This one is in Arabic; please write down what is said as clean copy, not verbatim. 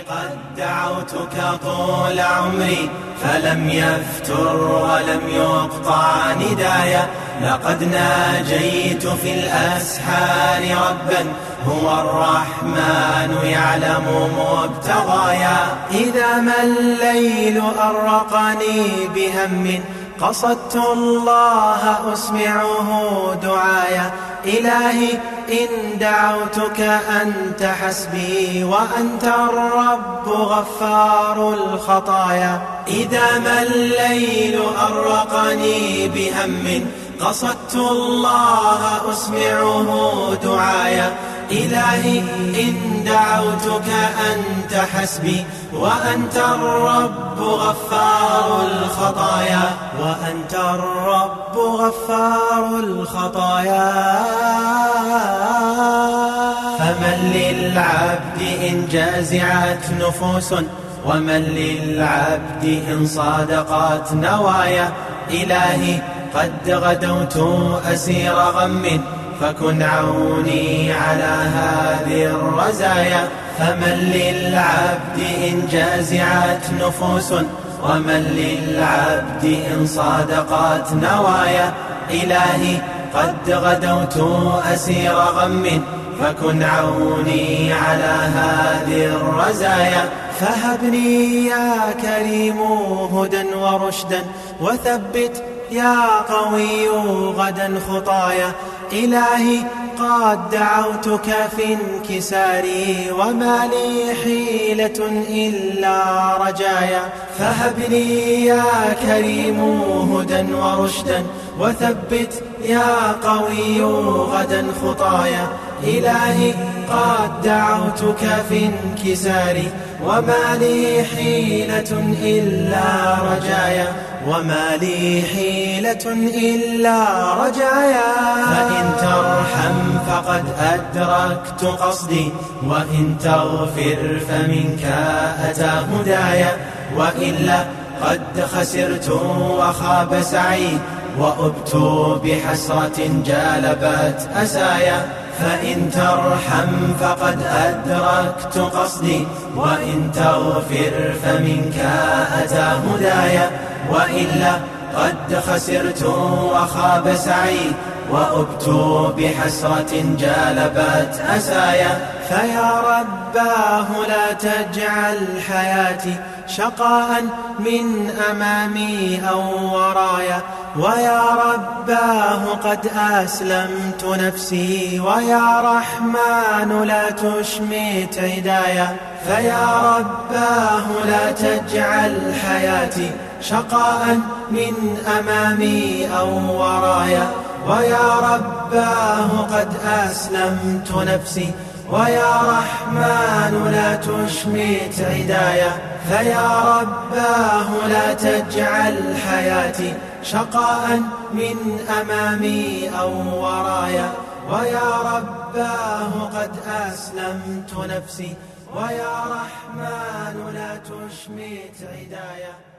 قد دعوتك طول عمري فلم يفتر ولم يقطع ندايا. لقد ناجيت في الأسحار ربا هو الرحمن يعلم مبتغايا. إذا ما الليل أرقني بهم قصدت الله أسمعه دعايا. إلهي إن دعوتك أنت حسبي وأنت الرب غفار الخطايا. إذا ما الليل أرقني بهم قصدت الله أسمعه دعايا. إلهي إن دعوتك أنت حسبي وأنت الرب غفار الخطايا. وأنت الرب غفار الخطايا. فمن للعبد إن جازعت نفوس ومن للعبد إن صادقت نوايا. إلهي قد غدوت أسير غم فكن عوني على هذه الرزايا. فمن للعبد إن جازعت نفوس ومن للعبد إن صادقت نوايا. إلهي قد غدوت أسير غم فكن عوني على هذه الرزايا. فهبني يا كريم هدى ورشدا وثبت يا قوي غدا خطايا. إلهي قد دعوتك في انكساري وما لي حيلة إلا رجايا. فهبني يا كريم هدى ورشدا وثبت يا قوي غدا خطايا. إلهي قد دعوتك في انكساري وما لي حيلة إلا رجايا. وما لي حيلة إلا رجايا. فإن ترحم فقد أدركت قصدي وإن تغفر فمنك أتى هدايا. وإلا قد خسرت وخاب سعي وأبت بحسرة جالبت أسايا. فإن ترحم فقد أدركت قصدي وإن تغفر فمنك أتى هدايا. وإلا قد خسرت وخاب سعي وأبت بحسرة جالبت أسايا. فيا رباه لا تجعل حياتي شقاء من أمامي أو ورايا. ويا رباه قد أسلمت نفسي ويا رحمن لا تشمت عدايا. فيا رباه لا تجعل حياتي شقاء من أمامي أو ورايا. ويا رباه قد أسلمت نفسي ويا رحمن لا تشمت عدايا. فيا رباه لا تجعل حياتي شقاء من أمامي أو ورايا. ويا رباه قد أسلمت نفسي ويا رحمن لا تشمت عدايا.